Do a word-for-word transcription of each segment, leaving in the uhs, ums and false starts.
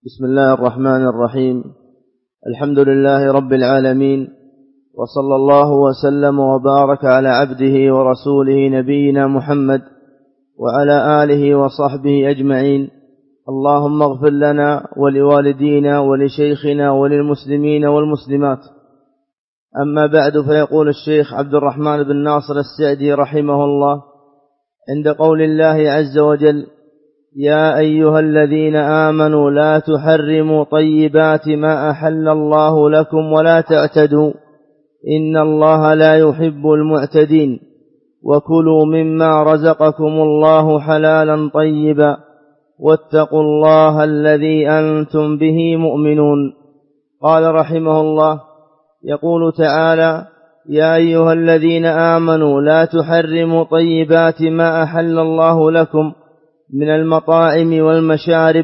بسم الله الرحمن الرحيم. الحمد لله رب العالمين، وصلى الله وسلم وبارك على عبده ورسوله نبينا محمد وعلى آله وصحبه أجمعين. اللهم اغفر لنا ولوالدينا ولشيخنا وللمسلمين والمسلمات. أما بعد، فيقول الشيخ عبد الرحمن بن ناصر السعدي رحمه الله عند قول الله عز وجل: يا أيها الذين آمنوا لا تحرموا طيبات ما أحل الله لكم ولا تعتدوا إن الله لا يحب المعتدين وكلوا مما رزقكم الله حلالا طيبا واتقوا الله الذي أنتم به مؤمنون. قال رحمه الله: يقول تعالى: يا أيها الذين آمنوا لا تحرموا طيبات ما أحل الله لكم من المطاعم والمشارب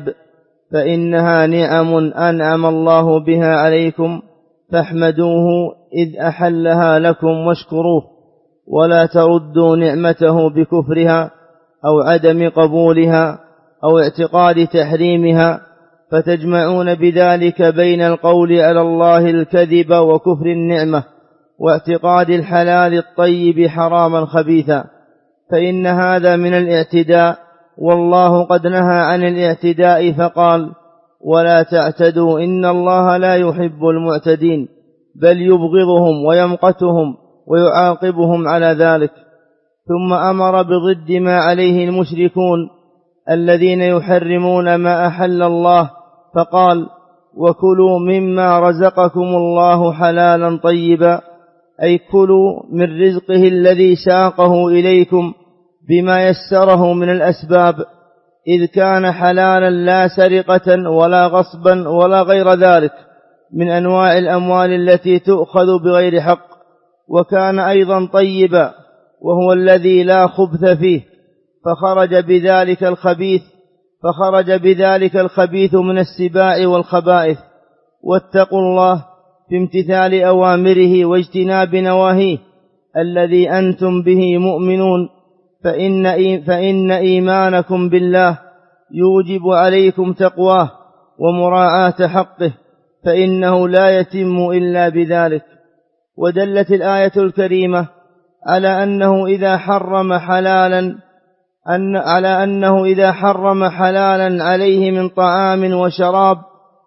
فإنها نعم أنعم الله بها عليكم فاحمدوه إذ أحلها لكم واشكروه، ولا تردوا نعمته بكفرها أو عدم قبولها أو اعتقاد تحريمها، فتجمعون بذلك بين القول على الله الكذب وكفر النعمة واعتقاد الحلال الطيب حراما خبيثا، فإن هذا من الاعتداء، والله قد نهى عن الاعتداء فقال: ولا تعتدوا إن الله لا يحب المعتدين، بل يبغضهم ويمقتهم ويعاقبهم على ذلك. ثم أمر بضد ما عليه المشركون الذين يحرمون ما أحل الله فقال: وكلوا مما رزقكم الله حلالا طيبا، أي كلوا من رزقه الذي ساقه إليكم بما يسره من الأسباب، إذ كان حلالا لا سرقة ولا غصبا ولا غير ذلك من أنواع الأموال التي تؤخذ بغير حق، وكان أيضا طيبا وهو الذي لا خبث فيه، فخرج بذلك الخبيث فخرج بذلك الخبيث من السباع والخبائث. واتقوا الله في امتثال أوامره واجتناب نواهيه الذي أنتم به مؤمنون، فإن, فإن إيمانكم بالله يوجب عليكم تقواه ومراعاة حقه، فإنه لا يتم إلا بذلك. ودلت الآية الكريمة على أنه إذا حرم حلالا أن على أنه إذا حرم حلالا عليه من طعام وشراب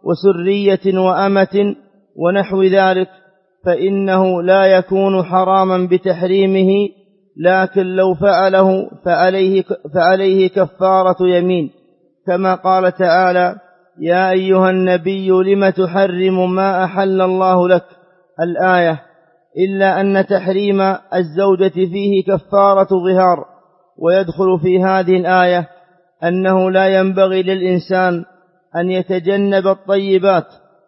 وسرية وأمة ونحو ذلك فإنه لا يكون حراما بتحريمه، لكن لو فعله فعليه, فعليه كفارة يمين، كما قال تعالى: يا أيها النبي لم تحرم ما أحل الله لك، الآية، إلا أن تحريم الزوجة فيه كفارة ظهار. ويدخل في هذه الآية أنه لا ينبغي للإنسان أن يتجنب الطيبات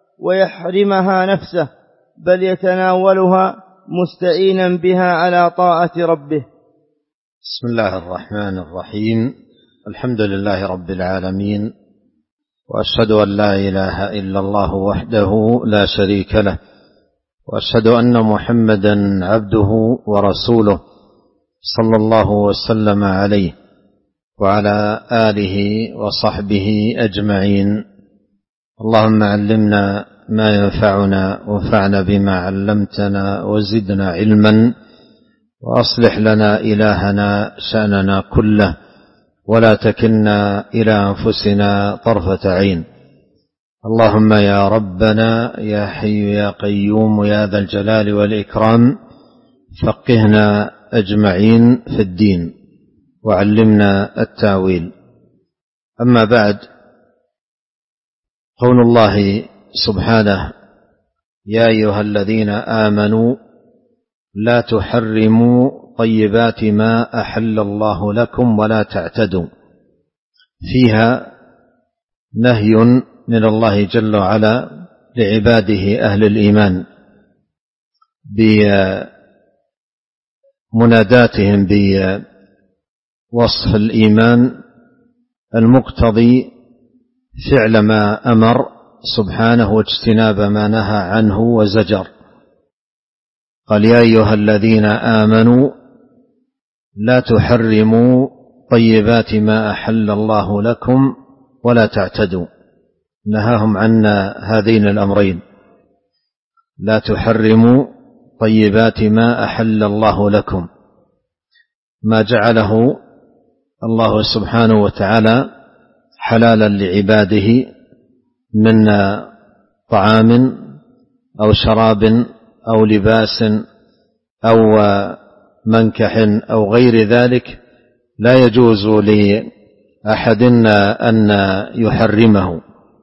ويحرمها نفسه، بل يتناولها مستعينا بها على طاعة ربه. بسم الله الرحمن الرحيم. الحمد لله رب العالمين، وأشهد أن لا إله إلا الله وحده لا شريك له، وأشهد أن محمدا عبده ورسوله صلى الله وسلم عليه وعلى آله وصحبه أجمعين. اللهم علمنا ما ينفعنا وانفعنا بما علمتنا وزدنا علما، وأصلح لنا إلهنا شأننا كله، ولا تكلنا إلى أنفسنا طرفة عين. اللهم يا ربنا يا حي يا قيوم يا ذا الجلال والإكرام، فقهنا أجمعين في الدين وعلمنا التاويل. أما بعد، قول الله سبحانه: يا أيها الذين آمنوا لا تحرموا طيبات ما أحل الله لكم ولا تعتدوا، فيها نهي من الله جل وعلا لعباده أهل الإيمان بمناداتهم بوصف الإيمان المقتضي فعل ما أمر سبحانه واجتناب ما نهى عنه وزجر. قال: يا أيها الذين آمنوا لا تحرموا طيبات ما أحل الله لكم ولا تعتدوا. نهاهم عن هذين الأمرين: لا تحرموا طيبات ما أحل الله لكم، ما جعله الله سبحانه وتعالى حلالا لعباده من طعام أو شراب أو لباس أو منكح أو غير ذلك، لا يجوز لأحد أن يحرمه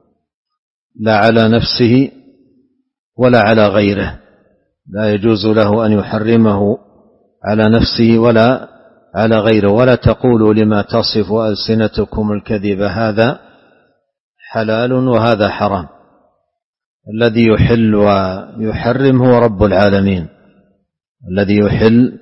لا على نفسه ولا على غيره، لا يجوز له أن يحرمه على نفسه ولا على غيره. ولا تقولوا لما تصف ألسنتكم الكذب هذا حلال وهذا حرام. الذي يحل ويحرم هو رب العالمين، الذي يحل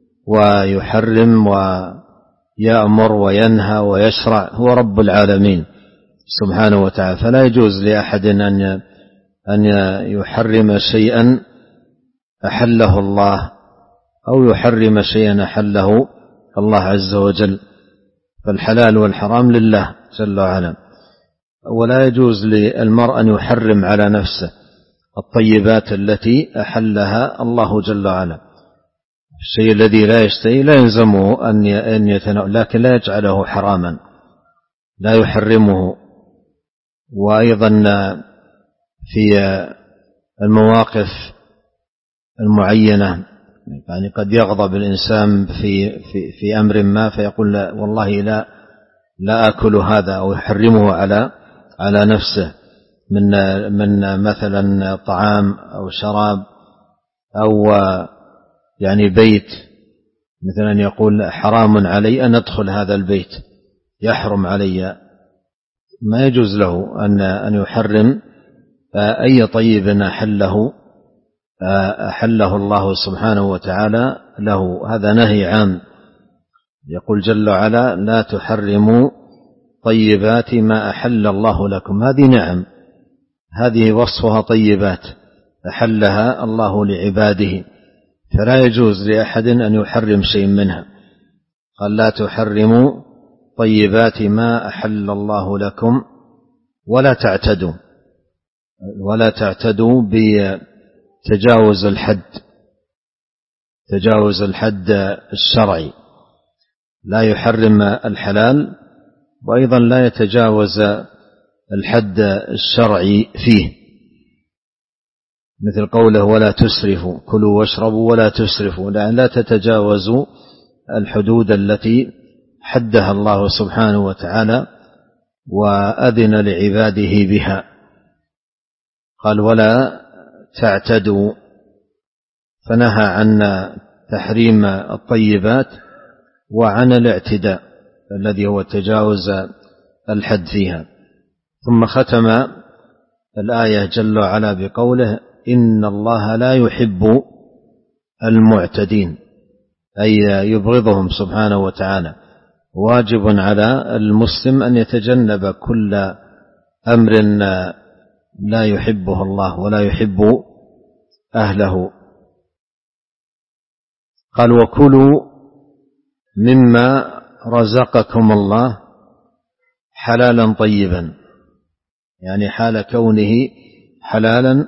ويحرم ويأمر وينهى ويشرع هو رب العالمين سبحانه وتعالى. فلا يجوز لأحد أن أن يحرم شيئا أحله الله أو يحرم شيئا أحله الله عز وجل، فالحلال والحرام لله جل وعلا. ولا يجوز للمرء أن يحرم على نفسه الطيبات التي أحلها الله جل وعلا. الشيء الذي لا يشتهي لا يلزمه أن يتناول، لكن لا يجعله حراما، لا يحرمه. وأيضا في المواقف المعينة، يعني قد يغضب الإنسان في في في أمر ما فيقول لا والله لا لا آكل هذا، أو يحرمه على على نفسه من من مثلا طعام أو شراب أو يعني بيت، مثلا يقول حرام علي أن أدخل هذا البيت، يحرم علي. ما يجوز له أن أن يحرم أي طيب أحله أحله الله سبحانه وتعالى له، هذا نهي عام. يقول جل وعلا: لا تحرموا طيبات ما أحل الله لكم. هذه نعم، هذه وصفها طيبات أحلها الله لعباده، فلا يجوز لأحد أن يحرم شيء منها. قال: لا تحرموا طيبات ما أحل الله لكم ولا تعتدوا، ولا تعتدوا بتجاوز الحد، تجاوز الحد الشرعي، لا يحرم الحلال وأيضا لا يتجاوز الحد الشرعي فيه، مثل قوله: ولا تسرفوا، كلوا واشربوا ولا تسرفوا، لا تتجاوزوا الحدود التي حدها الله سبحانه وتعالى وأذن لعباده بها. قال: ولا تعتدوا، فنهى عن تحريم الطيبات وعن الاعتداء الذي هو تجاوز الحد فيها. ثم ختم الآية جل وعلا بقوله: إن الله لا يحب المعتدين، أي يبغضهم سبحانه وتعالى. واجب على المسلم أن يتجنب كل أمر لا يحبه الله ولا يحب أهله. قال: وكلوا مما رزقكم الله حلالا طيبا، يعني حال كونه حلالا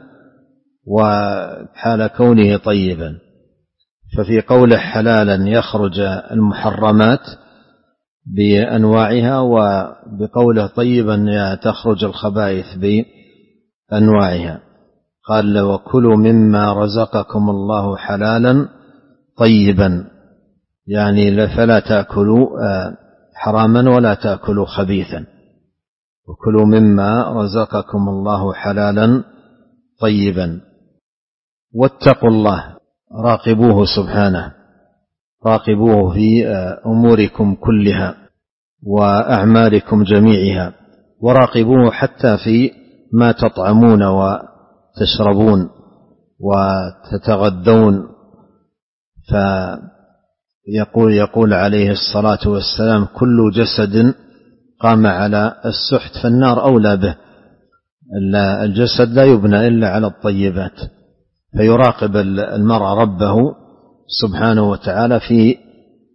وحال كونه طيبا. ففي قوله حلالا يخرج المحرمات بأنواعها، وبقوله طيبا تخرج الخبائث بأنواعها. قال: وكلوا مما رزقكم الله حلالا طيبا، يعني فلا تأكلوا حراما ولا تأكلوا خبيثا. وكلوا مما رزقكم الله حلالا طيبا. واتقوا الله، راقبوه سبحانه، راقبوه في أموركم كلها وأعمالكم جميعها، وراقبوه حتى في ما تطعمون وتشربون وتتغذون. فيقول يقول عليه الصلاة والسلام: كل جسد قام على السحت فالنار أولى به. الجسد لا يبنى إلا على الطيبات، فيراقب المرء ربه سبحانه وتعالى في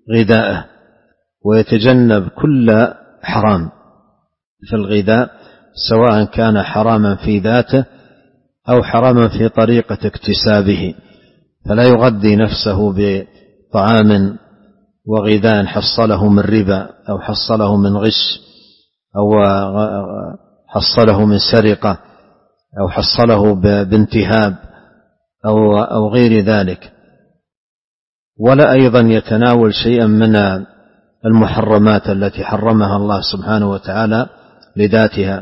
غذائه، ويتجنب كل حرام في الغذاء، سواء كان حراما في ذاته أو حراما في طريقة اكتسابه، فلا يغذي نفسه بطعام وغذاء حصله من ربا أو حصله من غش أو حصله من سرقة أو حصله بانتهاب أو, أو غير ذلك، ولا أيضا يتناول شيئا من المحرمات التي حرمها الله سبحانه وتعالى لذاتها،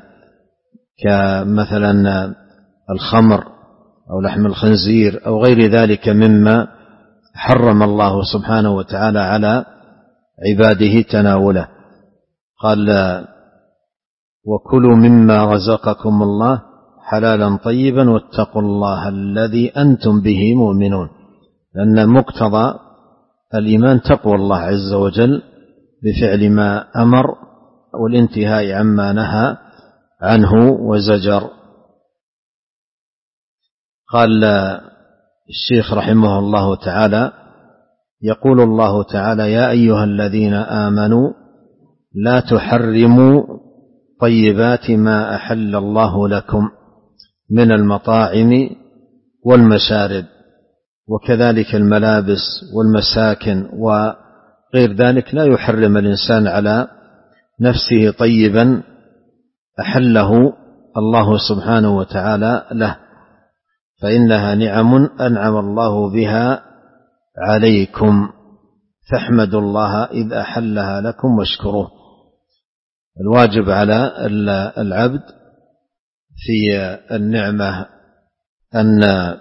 كمثلا الخمر أو لحم الخنزير أو غير ذلك مما حرم الله سبحانه وتعالى على عباده تناوله. قال وكلوا مما رزقكم الله حلالا طيبا واتقوا الله الذي أنتم به مؤمنون، لأن مقتضى الإيمان تقوى الله عز وجل بفعل ما أمر والانتهاء عما نهى عنه وزجر. قال الشيخ رحمه الله تعالى يقول الله تعالى يا أيها الذين آمنوا لا تحرموا طيبات ما أحل الله لكم من المطاعم والمشارب وكذلك الملابس والمساكن وغير ذلك، لا يحرم الإنسان على نفسه طيبا أحله الله سبحانه وتعالى له، فإنها نعم أنعم الله بها عليكم فاحمدوا الله إذ أحلها لكم واشكروه. الواجب على العبد في النعمة أن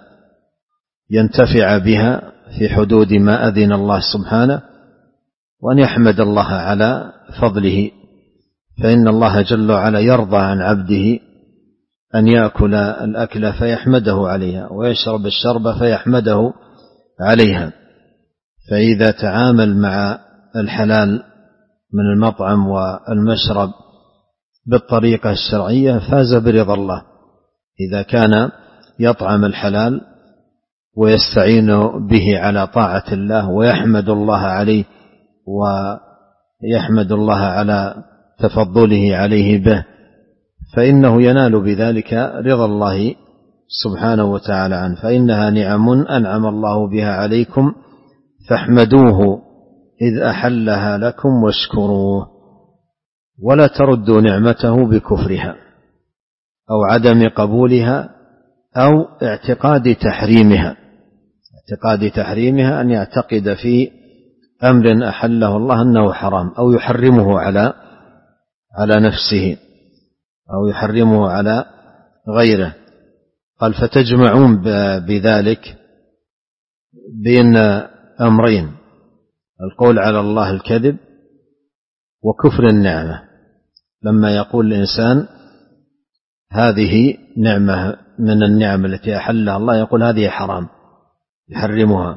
ينتفع بها في حدود ما أذن الله سبحانه، وأن يحمد الله على فضله، فإن الله جل وعلا يرضى عن عبده أن يأكل الأكل فيحمده عليها ويشرب الشرب فيحمده عليها، فإذا تعامل مع الحلال من المطعم والمشرب بالطريقة الشرعية فاز برضا الله. إذا كان يطعم الحلال ويستعين به على طاعة الله ويحمد الله عليه ويحمد الله على تفضله عليه به، فإنه ينال بذلك رضا الله سبحانه وتعالى عنه، فإنها نعم أنعم الله بها عليكم فاحمدوه إذ أحلها لكم واشكروه، ولا تردوا نعمته بكفرها أو عدم قبولها أو اعتقاد تحريمها. اعتقاد تحريمها أن يعتقد في أمر أحله الله أنه حرام أو يحرمه على على نفسه أو يحرمه على غيره. قال فتجمعون بذلك بين أمرين: القول على الله الكذب وكفر النعمة. لما يقول الإنسان هذه نعمة من النعم التي أحلها الله يقول هذه حرام يحرمها،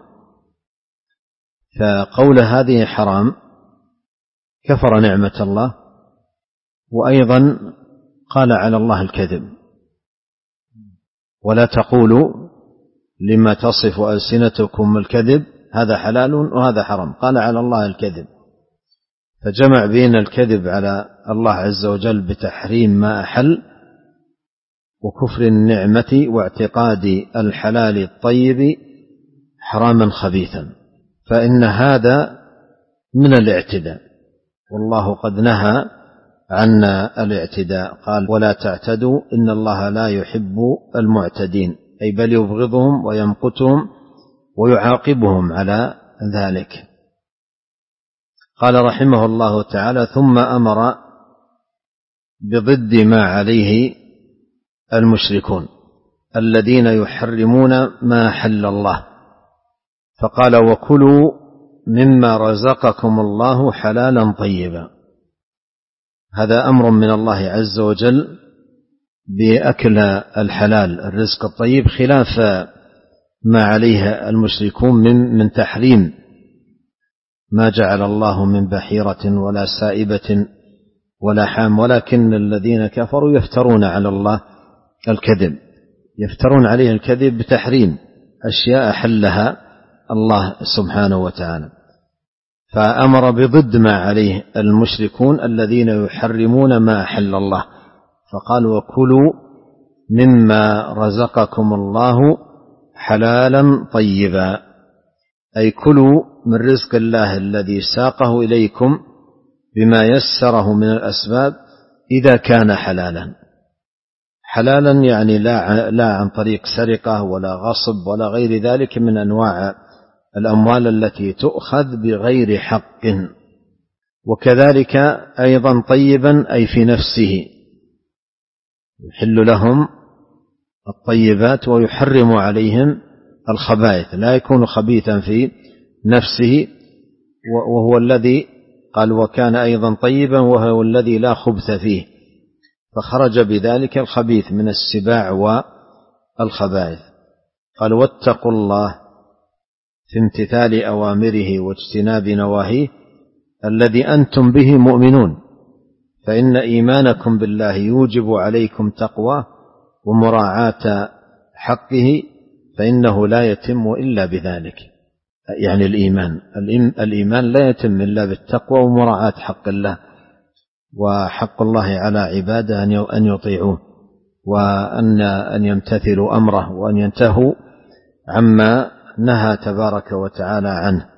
فقول هذه حرام كفر نعمة الله، وأيضا قال على الله الكذب. ولا تقولوا لما تصف ألسنتكم الكذب هذا حلال وهذا حرام، قال على الله الكذب، فجمع بين الكذب على الله عز وجل بتحريم ما أحل وكفر النعمة واعتقاد الحلال الطيب حراما خبيثا، فإن هذا من الاعتداء، والله قد نهى عن الاعتداء. قال ولا تعتدوا إن الله لا يحب المعتدين، أي بل يبغضهم ويمقتهم ويعاقبهم على ذلك. قال رحمه الله تعالى ثم أمر بضد ما عليه المشركون الذين يحرمون ما حل الله، فقال وكلوا مما رزقكم الله حلالا طيبا. هذا أمر من الله عز وجل بأكل الحلال الرزق الطيب، خلاف ما عليه المشركون من من تحريم ما جعل الله من بحيرة ولا سائبة ولا حام، ولكن الذين كفروا يفترون على الله الكذب، يفترون عليه الكذب بتحريم أشياء حلها الله سبحانه وتعالى. فأمر بضد ما عليه المشركون الذين يحرمون ما أحل الله، فقال وكلوا مما رزقكم الله حلالا طيبا، أي كلوا من رزق الله الذي ساقه إليكم بما يسره من الأسباب إذا كان حلالا. حلالا يعني لا, لا عن طريق سرقة ولا غصب ولا غير ذلك من أنواع الأموال التي تؤخذ بغير حق. وكذلك أيضا طيبا أي في نفسه، يحل لهم الطيبات ويحرم عليهم الخبائث، لا يكون خبيثا في نفسه، وهو الذي قال وكان أيضا طيبا وهو الذي لا خبث فيه، فخرج بذلك الخبيث من السباع والخبائث. قال واتقوا الله في امتثال أوامره واجتناب نواهيه الذي أنتم به مؤمنون، فإن إيمانكم بالله يوجب عليكم تقواه ومراعاة حقه، فإنه لا يتم إلا بذلك. يعني الإيمان الإيمان لا يتم إلا بالتقوى ومراعاة حق الله، وحق الله على عباده أن يطيعوه وأن أن يمتثلوا أمره وأن ينتهوا عما نهى تبارك وتعالى عنه.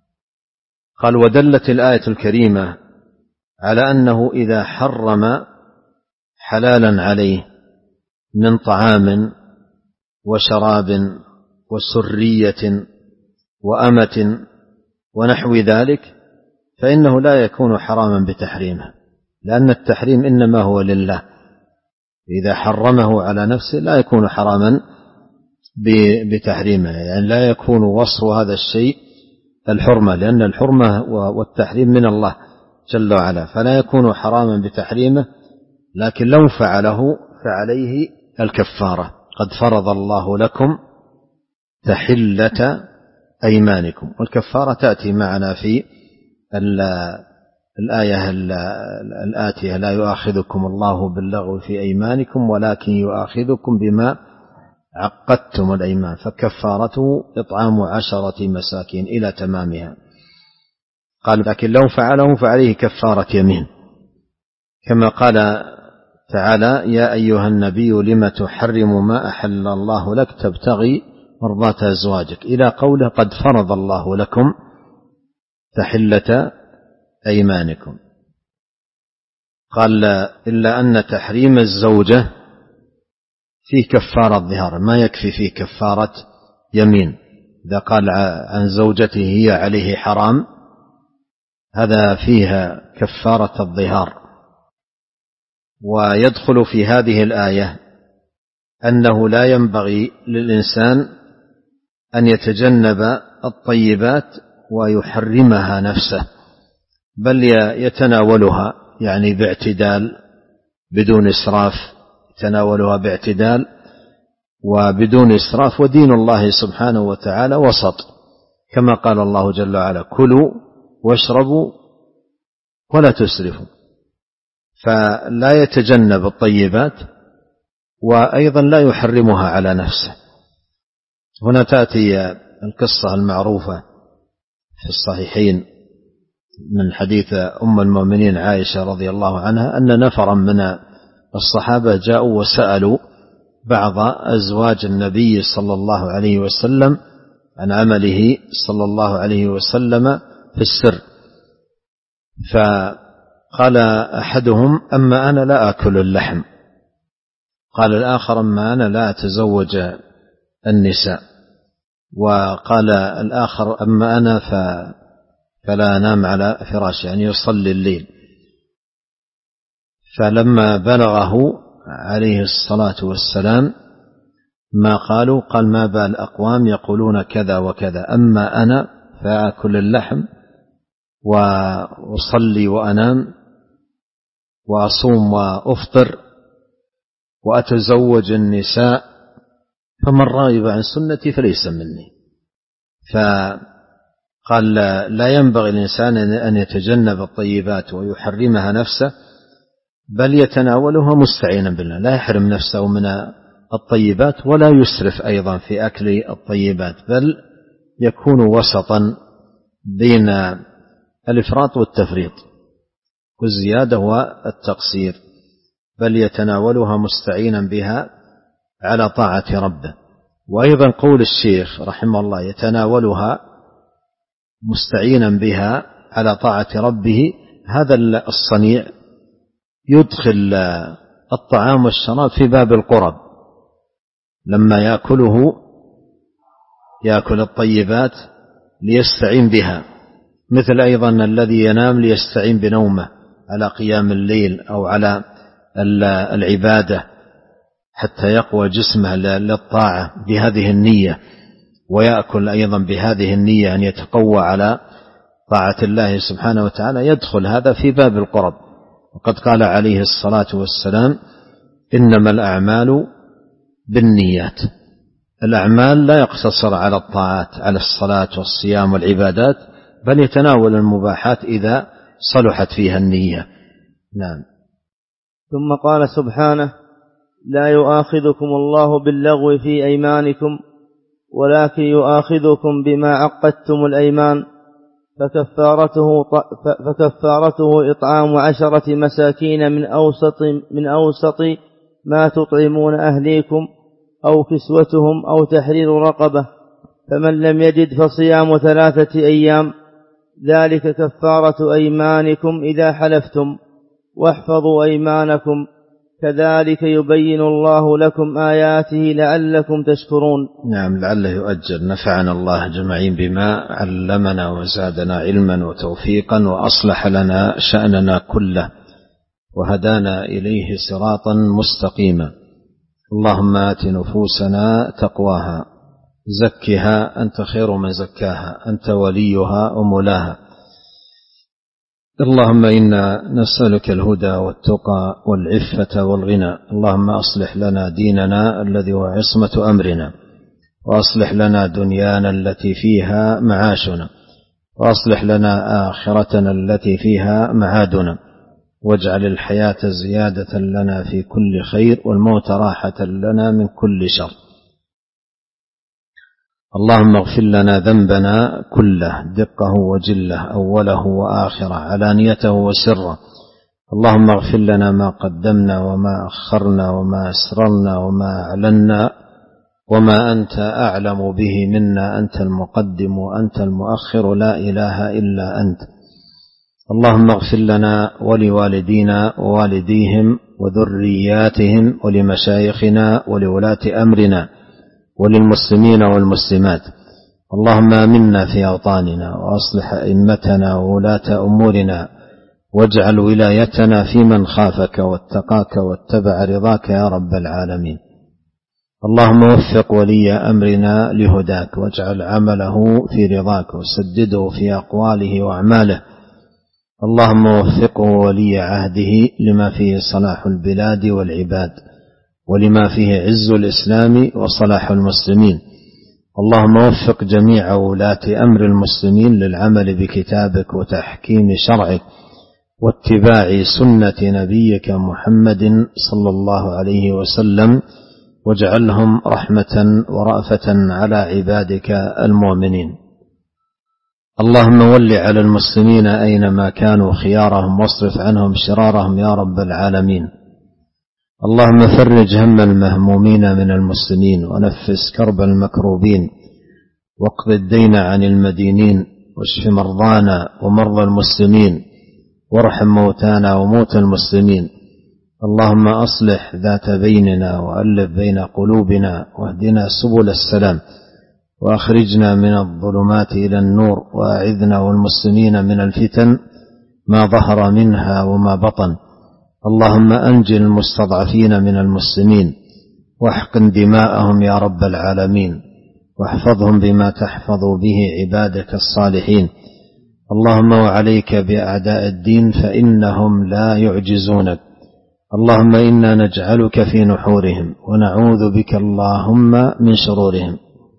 قال ودلت الآية الكريمة على أنه إذا حرم حلالا عليه من طعام وشراب وسرية وأمة ونحو ذلك فإنه لا يكون حراما بتحريمه، لأن التحريم إنما هو لله. إذا حرمه على نفسه لا يكون حراما بتحريمه، يعني لا يكون وصف هذا الشيء الحرمة، لأن الحرمة والتحريم من الله جل وعلا، فلا يكون حراما بتحريمه. لكن لو فعله فعليه الكفارة. قد فرض الله لكم تحلة أيمانكم، والكفارة تأتي معنا في الآية الآتية لا يؤاخذكم الله باللغو في أيمانكم ولكن يؤاخذكم بما عقدتم الأيمان، فكفارته إطعام عشرة مساكين إلى تمامها. قال لكن لو فعله فعليه كفارة يمين، كما قال تعالى يا أيها النبي لم تحرم ما أحل الله لك تبتغي مرضات أزواجك، إلى قوله قد فرض الله لكم تحلة أيمانكم. قال إلا أن تحريم الزوجة فيه كفارة ظهار، ما يكفي فيه كفارة يمين. إذا قال عن زوجته هي عليه حرام هذا فيها كفارة الظهار. ويدخل في هذه الآية أنه لا ينبغي للإنسان أن يتجنب الطيبات ويحرمها نفسه، بل يتناولها يعني باعتدال بدون إسراف، يتناولها باعتدال وبدون إسراف. ودين الله سبحانه وتعالى وسط، كما قال الله جل وعلا كلوا واشربوا ولا تسرفوا، فلا يتجنب الطيبات وأيضا لا يحرمها على نفسه. هنا تأتي القصة المعروفة في الصحيحين من حديث أم المؤمنين عائشة رضي الله عنها أن نفرا من الصحابة جاءوا وسألوا بعض أزواج النبي صلى الله عليه وسلم عن عمله صلى الله عليه وسلم في السر، فقال أحدهم أما أنا لا أكل اللحم، قال الآخر أما أنا لا أتزوج النساء، وقال الآخر أما أنا فلا أنام على فراش، يعني يصلي الليل. فلما بلغه عليه الصلاة والسلام ما قالوا قال ما بال أقوام يقولون كذا وكذا، أما أنا فأكل اللحم وأصلي وأنام وأصوم وأفطر وأتزوج النساء، فمن راغب عن سنتي فليس مني. فقال لا ينبغي الإنسان أن يتجنب الطيبات ويحرمها نفسه، بل يتناولها مستعينا بالله، لا يحرم نفسه من الطيبات ولا يسرف أيضا في أكل الطيبات، بل يكون وسطا بين الإفراط والتفريط والزيادة والتقصير. بل يتناولها مستعينا بها على طاعة ربه. وأيضا قول الشيخ رحمه الله يتناولها مستعينا بها على طاعة ربه، هذا الصنيع يدخل الطعام والشراب في باب القرب، لما يأكله يأكل الطيبات ليستعين بها، مثل أيضا الذي ينام ليستعين بنومه على قيام الليل أو على العبادة حتى يقوى جسمه للطاعة بهذه النية، ويأكل أيضا بهذه النية أن يتقوى على طاعة الله سبحانه وتعالى، يدخل هذا في باب القرب. وقد قال عليه الصلاة والسلام إنما الأعمال بالنيات. الأعمال لا يقتصر على الطاعات، على الصلاة والصيام والعبادات، بل يتناول المباحات إذا صلحت فيها النية. نعم. ثم قال سبحانه لا يؤاخذكم الله باللغو في أيمانكم ولكن يؤاخذكم بما عقدتم الأيمان فكفارته, فكفارته إطعام عشرة مساكين من أوسط, من أوسط ما تطعمون أهليكم أو كسوتهم أو تحرير رقبة، فمن لم يجد فصيام ثلاثة أيام، ذلك كفارة أيمانكم إذا حلفتم، واحفظوا أيمانكم، كذلك يبين الله لكم آياته لعلكم تشكرون. نعم، لعله يؤجل. نفعنا الله جمعين بما علمنا وزادنا علما وتوفيقا وأصلح لنا شأننا كله وهدانا إليه صراطا مستقيما. اللهم آت نفوسنا تقواها زكها أنت خير من زكاها أنت وليها ومولاها. اللهم إنا نسألك الهدى والتقى والعفة والغنى. اللهم أصلح لنا ديننا الذي هو عصمة أمرنا، وأصلح لنا دنيانا التي فيها معاشنا، وأصلح لنا آخرتنا التي فيها معادنا، واجعل الحياة زيادة لنا في كل خير والموت راحة لنا من كل شر. اللهم اغفر لنا ذنبنا كله دقه وجله أوله وآخره علانيته وسره. اللهم اغفر لنا ما قدمنا وما أخرنا وما أسررنا وما أعلنا وما أنت أعلم به منا، أنت المقدم وأنت المؤخر لا إله إلا أنت. اللهم اغفر لنا ولوالدينا ووالديهم وذرياتهم ولمشايخنا ولولاة أمرنا وللمسلمين والمسلمات. اللهم آمنا في أوطاننا وأصلح أئمتنا وولاة أمورنا، واجعل ولايتنا في من خافك واتقاك واتبع رضاك يا رب العالمين. اللهم وفق ولي أمرنا لهداك، واجعل عمله في رضاك، وسدده في أقواله وأعماله. اللهم وفقه ولي عهده لما فيه صلاح البلاد والعباد، ولما فيه عز الإسلام وصلاح المسلمين. اللهم وفق جميع ولاة أمر المسلمين للعمل بكتابك وتحكيم شرعك واتباع سنة نبيك محمد صلى الله عليه وسلم، واجعلهم رحمة ورأفة على عبادك المؤمنين. اللهم ول على المسلمين أينما كانوا خيارهم، واصرف عنهم شرارهم يا رب العالمين. اللهم فرج هم المهمومين من المسلمين، ونفس كرب المكروبين، واقض الدين عن المدينين، واشف مرضانا ومرضى المسلمين، وارحم موتانا وموتى المسلمين. اللهم أصلح ذات بيننا وألف بين قلوبنا، واهدنا سبل السلام، وأخرجنا من الظلمات إلى النور، وأعذنا والمسلمين من الفتن ما ظهر منها وما بطن. اللهم أنجل المستضعفين من المسلمين، واحقن دماءهم يا رب العالمين، واحفظهم بما تحفظ به عبادك الصالحين. اللهم وعليك بأعداء الدين فإنهم لا يعجزونك. اللهم إنا نجعلك في نحورهم، ونعوذ بك اللهم من شرورهم.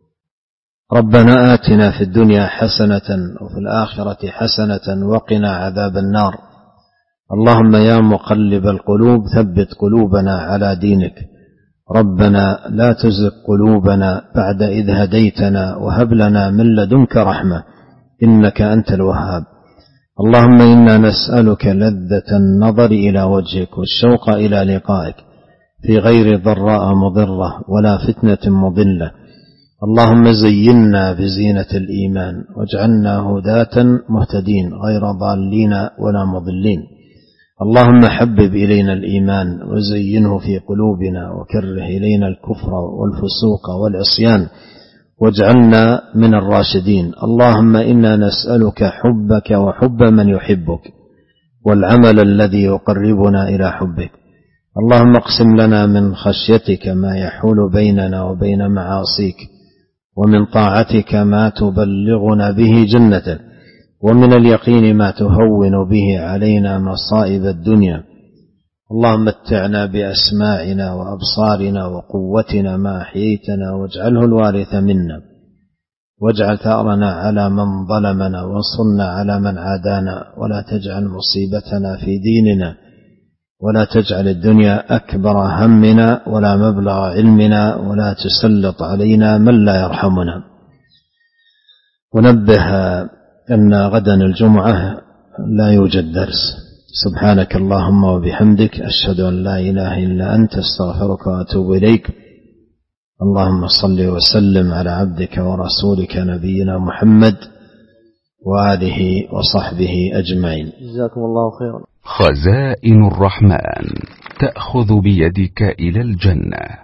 ربنا آتنا في الدنيا حسنة وفي الآخرة حسنة وقنا عذاب النار. اللهم يا مقلب القلوب ثبت قلوبنا على دينك. ربنا لا تزغ قلوبنا بعد إذ هديتنا، وهب لنا من لدنك رحمة إنك أنت الوهاب. اللهم إنا نسألك لذة النظر إلى وجهك والشوق إلى لقائك في غير ضراء مضرة ولا فتنة مضلة. اللهم زينا بزينة الإيمان واجعلنا هداة مهتدين غير ضالين ولا مضلين. اللهم حبب إلينا الإيمان وزينه في قلوبنا وكره إلينا الكفر والفسوق والعصيان واجعلنا من الراشدين. اللهم إنا نسألك حبك وحب من يحبك والعمل الذي يقربنا إلى حبك. اللهم اقسم لنا من خشيتك ما يحول بيننا وبين معاصيك، ومن طاعتك ما تبلغنا به جنتك، ومن اليقين ما تهون به علينا مصائب الدنيا. اللهم متعنا بأسماعنا وأبصارنا وقوتنا ما أحييتنا واجعله الوارث منا، واجعل ثأرنا على من ظلمنا وانصرنا على من عادانا، ولا تجعل مصيبتنا في ديننا، ولا تجعل الدنيا أكبر همنا ولا مبلغ علمنا، ولا تسلط علينا من لا يرحمنا. ونبه أن غدا الجمعة لا يوجد درس. سبحانك اللهم وبحمدك، أشهد أن لا إله إلا أنت، استغفرك وأتوب إليك. اللهم صل وسلم على عبدك ورسولك نبينا محمد وآله وصحبه أجمعين. جزاكم الله خيرا. خزائن الرحمن تأخذ بيدك إلى الجنة.